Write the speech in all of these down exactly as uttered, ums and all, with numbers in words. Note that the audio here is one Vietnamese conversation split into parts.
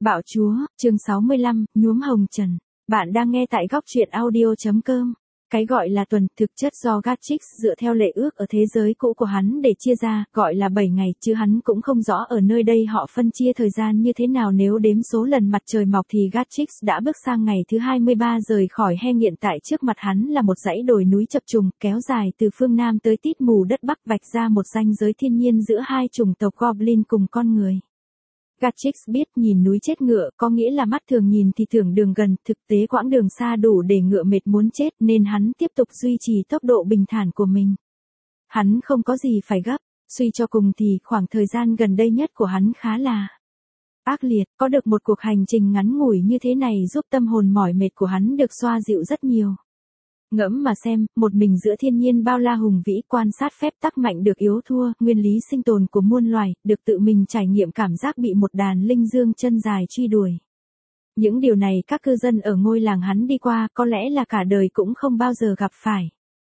Bạo chúa, chương sáu mươi lăm, nhuốm hồng trần. Bạn đang nghe tại góc truyện audio.com. Cái gọi là tuần thực chất do Gatrix dựa theo lệ ước ở thế giới cũ của hắn để chia ra, gọi là bảy ngày, chứ hắn cũng không rõ ở nơi đây họ phân chia thời gian như thế nào. Nếu đếm số lần mặt trời mọc thì Gatrix đã bước sang ngày thứ hai mươi ba rời khỏi he. Hiện tại trước mặt hắn là một dãy đồi núi chập trùng, kéo dài từ phương Nam tới tít mù đất Bắc, vạch ra một ranh giới thiên nhiên giữa hai chủng tộc Goblin cùng con người. Gatrix biết nhìn núi chết ngựa có nghĩa là mắt thường nhìn thì tưởng đường gần, thực tế quãng đường xa đủ để ngựa mệt muốn chết, nên hắn tiếp tục duy trì tốc độ bình thản của mình. Hắn không có gì phải gấp, suy cho cùng thì khoảng thời gian gần đây nhất của hắn khá là ác liệt. Có được một cuộc hành trình ngắn ngủi như thế này giúp tâm hồn mỏi mệt của hắn được xoa dịu rất nhiều. Ngẫm mà xem, một mình giữa thiên nhiên bao la hùng vĩ, quan sát phép tắc mạnh được yếu thua, nguyên lý sinh tồn của muôn loài, được tự mình trải nghiệm cảm giác bị một đàn linh dương chân dài truy đuổi. Những điều này các cư dân ở ngôi làng hắn đi qua có lẽ là cả đời cũng không bao giờ gặp phải.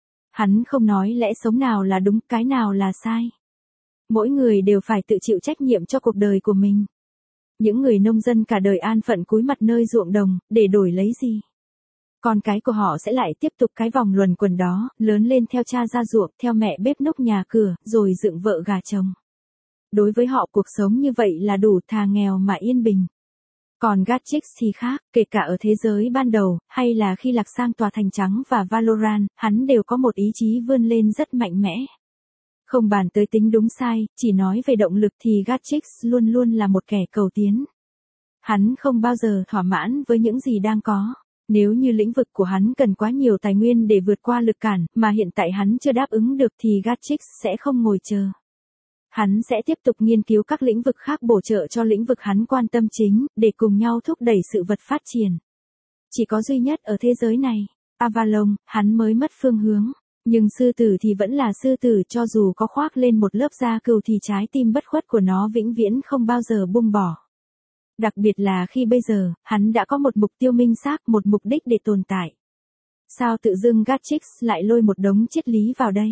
Hắn không nói lẽ sống nào là đúng, cái nào là sai. Mỗi người đều phải tự chịu trách nhiệm cho cuộc đời của mình. Những người nông dân cả đời an phận cúi mặt nơi ruộng đồng, để đổi lấy gì? Con cái của họ sẽ lại tiếp tục cái vòng luẩn quẩn đó, lớn lên theo cha ra ruộng, theo mẹ bếp núc nhà cửa, rồi dựng vợ gả chồng. Đối với họ cuộc sống như vậy là đủ, thà nghèo mà yên bình. Còn Gatrix thì khác, kể cả ở thế giới ban đầu, hay là khi lạc sang tòa thành trắng và Valorant, hắn đều có một ý chí vươn lên rất mạnh mẽ. Không bàn tới tính đúng sai, chỉ nói về động lực thì Gatrix luôn luôn là một kẻ cầu tiến. Hắn không bao giờ thỏa mãn với những gì đang có. Nếu như lĩnh vực của hắn cần quá nhiều tài nguyên để vượt qua lực cản, mà hiện tại hắn chưa đáp ứng được thì Gatrix sẽ không ngồi chờ. Hắn sẽ tiếp tục nghiên cứu các lĩnh vực khác bổ trợ cho lĩnh vực hắn quan tâm chính, để cùng nhau thúc đẩy sự vật phát triển. Chỉ có duy nhất ở thế giới này, Avalon, hắn mới mất phương hướng. Nhưng sư tử thì vẫn là sư tử, cho dù có khoác lên một lớp da cừu thì trái tim bất khuất của nó vĩnh viễn không bao giờ buông bỏ. Đặc biệt là khi bây giờ, hắn đã có một mục tiêu minh xác, một mục đích để tồn tại. Sao tự dưng Gatrix lại lôi một đống triết lý vào đây?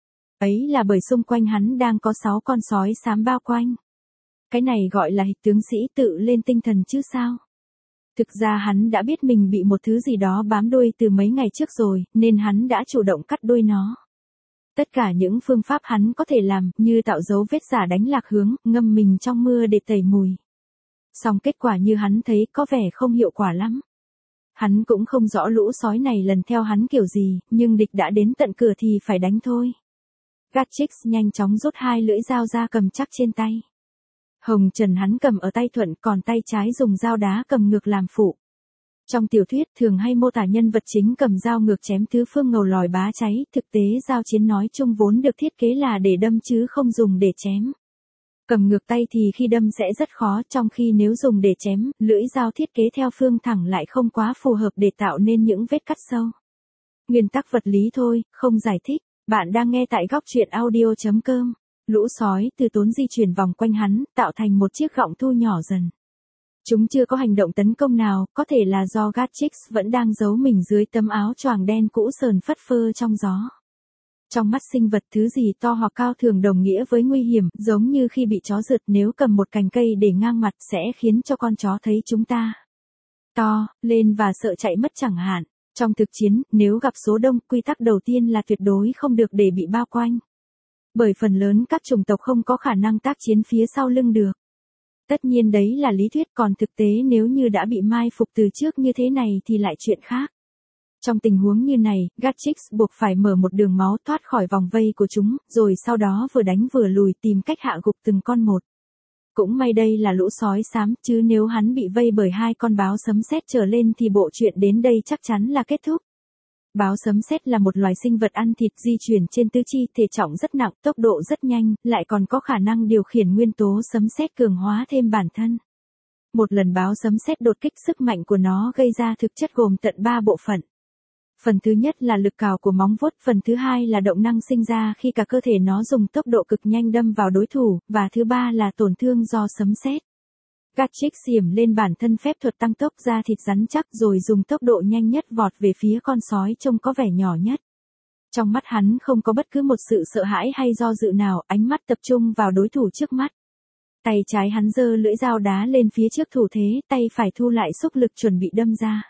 Ấy là bởi xung quanh hắn đang có sáu con sói xám bao quanh. Cái này gọi là hịch tướng sĩ tự lên tinh thần chứ sao? Thực ra hắn đã biết mình bị một thứ gì đó bám đuôi từ mấy ngày trước rồi, nên hắn đã chủ động cắt đuôi nó. Tất cả những phương pháp hắn có thể làm, như tạo dấu vết giả đánh lạc hướng, ngâm mình trong mưa để tẩy mùi. Song kết quả như hắn thấy có vẻ không hiệu quả lắm. Hắn cũng không rõ lũ sói này lần theo hắn kiểu gì, nhưng địch đã đến tận cửa thì phải đánh thôi. Gatrix nhanh chóng rút hai lưỡi dao ra cầm chắc trên tay. Hồng trần hắn cầm ở tay thuận, còn tay trái dùng dao đá cầm ngược làm phụ. Trong tiểu thuyết thường hay mô tả nhân vật chính cầm dao ngược chém tứ phương ngầu lòi bá cháy, thực tế dao chiến nói chung vốn được thiết kế là để đâm chứ không dùng để chém. Cầm ngược tay thì khi đâm sẽ rất khó, trong khi nếu dùng để chém, lưỡi dao thiết kế theo phương thẳng lại không quá phù hợp để tạo nên những vết cắt sâu. Nguyên tắc vật lý thôi, không giải thích. Bạn đang nghe tại góc truyện audio.com. Lũ sói từ tốn di chuyển vòng quanh hắn, tạo thành một chiếc gọng thu nhỏ dần. Chúng chưa có hành động tấn công nào, có thể là do Gatrix vẫn đang giấu mình dưới tấm áo choàng đen cũ sờn phất phơ trong gió. Trong mắt sinh vật thứ gì to hoặc cao thường đồng nghĩa với nguy hiểm, giống như khi bị chó rượt, nếu cầm một cành cây để ngang mặt sẽ khiến cho con chó thấy chúng ta to lên và sợ chạy mất chẳng hạn. Trong thực chiến, nếu gặp số đông, quy tắc đầu tiên là tuyệt đối không được để bị bao quanh. Bởi phần lớn các chủng tộc không có khả năng tác chiến phía sau lưng được. Tất nhiên đấy là lý thuyết, còn thực tế nếu như đã bị mai phục từ trước như thế này thì lại chuyện khác. Trong tình huống như này, Gatrix buộc phải mở một đường máu thoát khỏi vòng vây của chúng, rồi sau đó vừa đánh vừa lùi tìm cách hạ gục từng con một. Cũng may đây là lũ sói xám, chứ nếu hắn bị vây bởi hai con báo sấm sét trở lên thì bộ chuyện đến đây chắc chắn là kết thúc. Báo sấm sét là một loài sinh vật ăn thịt, di chuyển trên tứ chi, thể trọng rất nặng, tốc độ rất nhanh, lại còn có khả năng điều khiển nguyên tố sấm sét cường hóa thêm bản thân. Một lần báo sấm sét đột kích, sức mạnh của nó gây ra thực chất gồm tận ba bộ phận. Phần thứ nhất là lực cào của móng vuốt, phần thứ hai là động năng sinh ra khi cả cơ thể nó dùng tốc độ cực nhanh đâm vào đối thủ, và thứ ba là tổn thương do sấm sét. Gatrix xiểm lên bản thân phép thuật tăng tốc, da thịt rắn chắc, rồi dùng tốc độ nhanh nhất vọt về phía con sói trông có vẻ nhỏ nhất. Trong mắt hắn không có bất cứ một sự sợ hãi hay do dự nào, ánh mắt tập trung vào đối thủ trước mắt. Tay trái hắn giơ lưỡi dao đá lên phía trước thủ thế, tay phải thu lại xúc lực chuẩn bị đâm ra.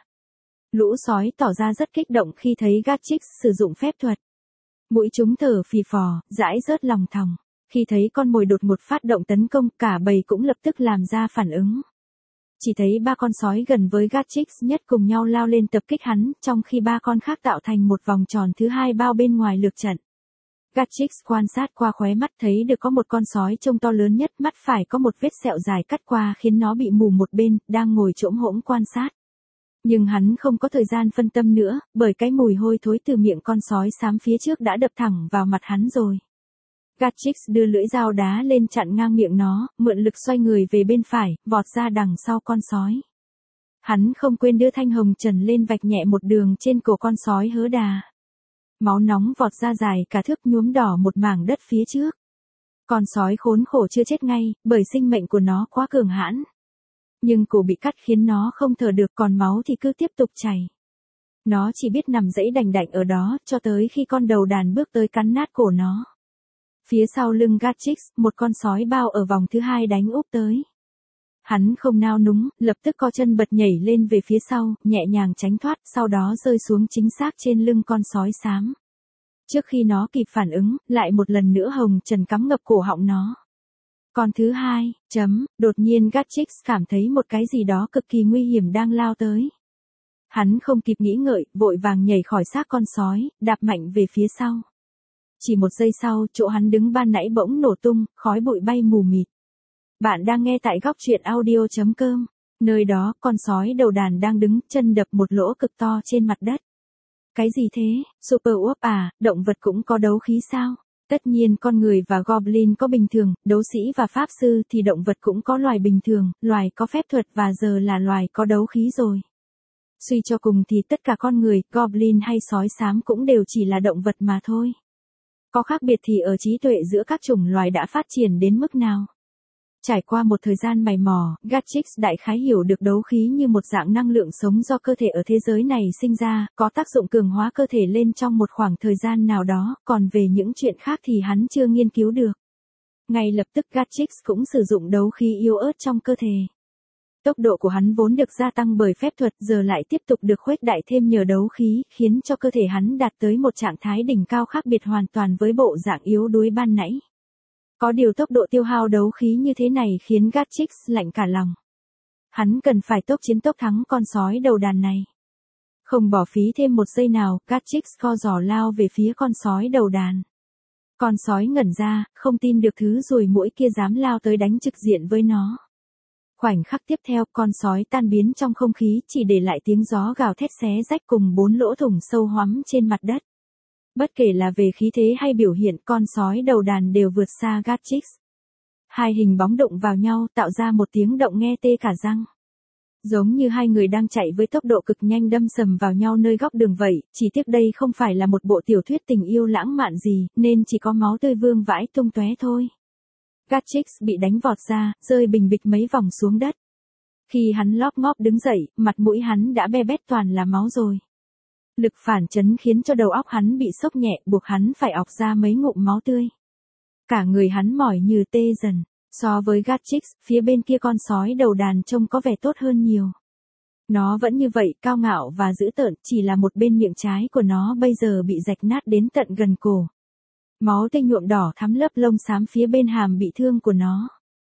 Lũ sói tỏ ra rất kích động khi thấy Gatrix sử dụng phép thuật. Mũi chúng thở phì phò, dãi rớt lòng thòng. Khi thấy con mồi đột ngột phát động tấn công, cả bầy cũng lập tức làm ra phản ứng. Chỉ thấy ba con sói gần với Gatrix nhất cùng nhau lao lên tập kích hắn, trong khi ba con khác tạo thành một vòng tròn thứ hai bao bên ngoài lược trận. Gatrix quan sát qua khóe mắt thấy được có một con sói trông to lớn nhất, mắt phải có một vết sẹo dài cắt qua khiến nó bị mù một bên, đang ngồi chỗm hỗn quan sát. Nhưng hắn không có thời gian phân tâm nữa, bởi cái mùi hôi thối từ miệng con sói xám phía trước đã đập thẳng vào mặt hắn rồi. Gatrix đưa lưỡi dao đá lên chặn ngang miệng nó, mượn lực xoay người về bên phải, vọt ra đằng sau con sói. Hắn không quên đưa thanh hồng trần lên vạch nhẹ một đường trên cổ con sói hớ đà. Máu nóng vọt ra dài cả thước nhuốm đỏ một mảng đất phía trước. Con sói khốn khổ chưa chết ngay, bởi sinh mệnh của nó quá cường hãn. Nhưng cổ bị cắt khiến nó không thở được, còn máu thì cứ tiếp tục chảy. Nó chỉ biết nằm dãy đành đạch ở đó, cho tới khi con đầu đàn bước tới cắn nát cổ nó. Phía sau lưng Gatrix, một con sói bao ở vòng thứ hai đánh úp tới. Hắn không nao núng, lập tức co chân bật nhảy lên về phía sau, nhẹ nhàng tránh thoát, sau đó rơi xuống chính xác trên lưng con sói xám. Trước khi nó kịp phản ứng, lại một lần nữa hồng trần cắm ngập cổ họng nó. Con thứ hai, chấm, đột nhiên Gatrix cảm thấy một cái gì đó cực kỳ nguy hiểm đang lao tới. Hắn không kịp nghĩ ngợi, vội vàng nhảy khỏi xác con sói, đạp mạnh về phía sau. Chỉ một giây sau, chỗ hắn đứng ban nãy bỗng nổ tung, khói bụi bay mù mịt. Bạn đang nghe tại góc truyện audio chấm com. Nơi đó, con sói đầu đàn đang đứng, chân đập một lỗ cực to trên mặt đất. Cái gì thế, Super Wolf à, động vật cũng có đấu khí sao? Tất nhiên con người và Goblin có bình thường, đấu sĩ và pháp sư thì động vật cũng có loài bình thường, loài có phép thuật và giờ là loài có đấu khí rồi. Suy cho cùng thì tất cả con người, Goblin hay sói xám cũng đều chỉ là động vật mà thôi. Có khác biệt thì ở trí tuệ giữa các chủng loài đã phát triển đến mức nào. Trải qua một thời gian mày mò, Gatrix đại khái hiểu được đấu khí như một dạng năng lượng sống do cơ thể ở thế giới này sinh ra, có tác dụng cường hóa cơ thể lên trong một khoảng thời gian nào đó, còn về những chuyện khác thì hắn chưa nghiên cứu được. Ngay lập tức Gatrix cũng sử dụng đấu khí yếu ớt trong cơ thể. Tốc độ của hắn vốn được gia tăng bởi phép thuật giờ lại tiếp tục được khuếch đại thêm nhờ đấu khí, khiến cho cơ thể hắn đạt tới một trạng thái đỉnh cao khác biệt hoàn toàn với bộ dạng yếu đuối ban nãy. Có điều tốc độ tiêu hao đấu khí như thế này khiến Gatrix lạnh cả lòng. Hắn cần phải tốc chiến tốc thắng con sói đầu đàn này. Không bỏ phí thêm một giây nào, Gatrix co giò lao về phía con sói đầu đàn. Con sói ngẩn ra, không tin được thứ ruồi muỗi kia dám lao tới đánh trực diện với nó. Khoảnh khắc tiếp theo, con sói tan biến trong không khí, chỉ để lại tiếng gió gào thét xé rách cùng bốn lỗ thủng sâu hoắm trên mặt đất. Bất kể là về khí thế hay biểu hiện, con sói đầu đàn đều vượt xa Gatrix. Hai hình bóng đụng vào nhau tạo ra một tiếng động nghe tê cả răng. Giống như hai người đang chạy với tốc độ cực nhanh đâm sầm vào nhau nơi góc đường vậy, chỉ tiếc đây không phải là một bộ tiểu thuyết tình yêu lãng mạn gì, nên chỉ có máu tươi vương vãi tung tóe thôi. Gatrix bị đánh vọt ra, rơi bình bịch mấy vòng xuống đất. Khi hắn lóp ngóp đứng dậy, mặt mũi hắn đã be bét toàn là máu rồi. Lực phản chấn khiến cho đầu óc hắn bị sốc nhẹ, buộc hắn phải ọc ra mấy ngụm máu tươi. Cả người hắn mỏi như tê dần. So với Gatrix, phía bên kia con sói đầu đàn trông có vẻ tốt hơn nhiều. Nó vẫn như vậy, cao ngạo và dữ tợn, chỉ là một bên miệng trái của nó bây giờ bị rạch nát đến tận gần cổ. Máu tươi nhuộm đỏ thắm lớp lông xám phía bên hàm bị thương của nó.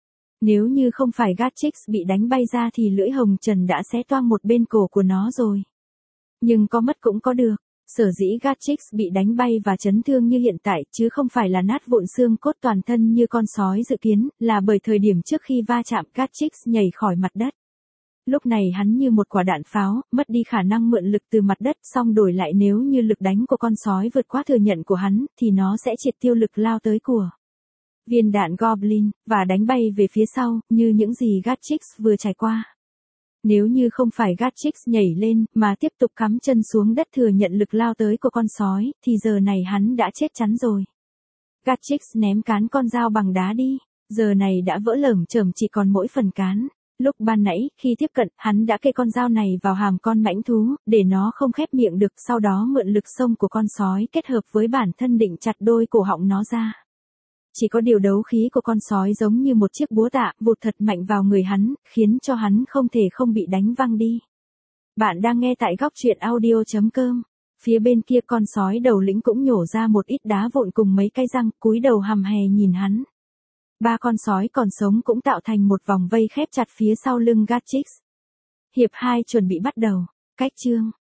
Nếu như không phải Gatrix bị đánh bay ra thì lưỡi hồng trần đã xé toang một bên cổ của nó rồi. Nhưng có mất cũng có được. Sở dĩ Gatrix bị đánh bay và chấn thương như hiện tại, chứ không phải là nát vụn xương cốt toàn thân như con sói dự kiến, là bởi thời điểm trước khi va chạm Gatrix nhảy khỏi mặt đất. Lúc này hắn như một quả đạn pháo, mất đi khả năng mượn lực từ mặt đất, song đổi lại nếu như lực đánh của con sói vượt quá thừa nhận của hắn, thì nó sẽ triệt tiêu lực lao tới của viên đạn Goblin, và đánh bay về phía sau, như những gì Gatrix vừa trải qua. Nếu như không phải Gatrix nhảy lên, mà tiếp tục cắm chân xuống đất thừa nhận lực lao tới của con sói, thì giờ này hắn đã chết chắn rồi. Gatrix ném cán con dao bằng đá đi, giờ này đã vỡ lởm chởm chỉ còn mỗi phần cán. Lúc ban nãy, khi tiếp cận, hắn đã kê con dao này vào hàm con mãnh thú, để nó không khép miệng được, sau đó mượn lực xông của con sói kết hợp với bản thân định chặt đôi cổ họng nó ra. Chỉ có điều đấu khí của con sói giống như một chiếc búa tạ, vụt thật mạnh vào người hắn, khiến cho hắn không thể không bị đánh văng đi. Bạn đang nghe tại góc truyện audio.com. Phía bên kia con sói đầu lĩnh cũng nhổ ra một ít đá vụn cùng mấy cái răng, cúi đầu hằm hè nhìn hắn. Ba con sói còn sống cũng tạo thành một vòng vây khép chặt phía sau lưng Gatchix. Hiệp hai chuẩn bị bắt đầu. Cách chương.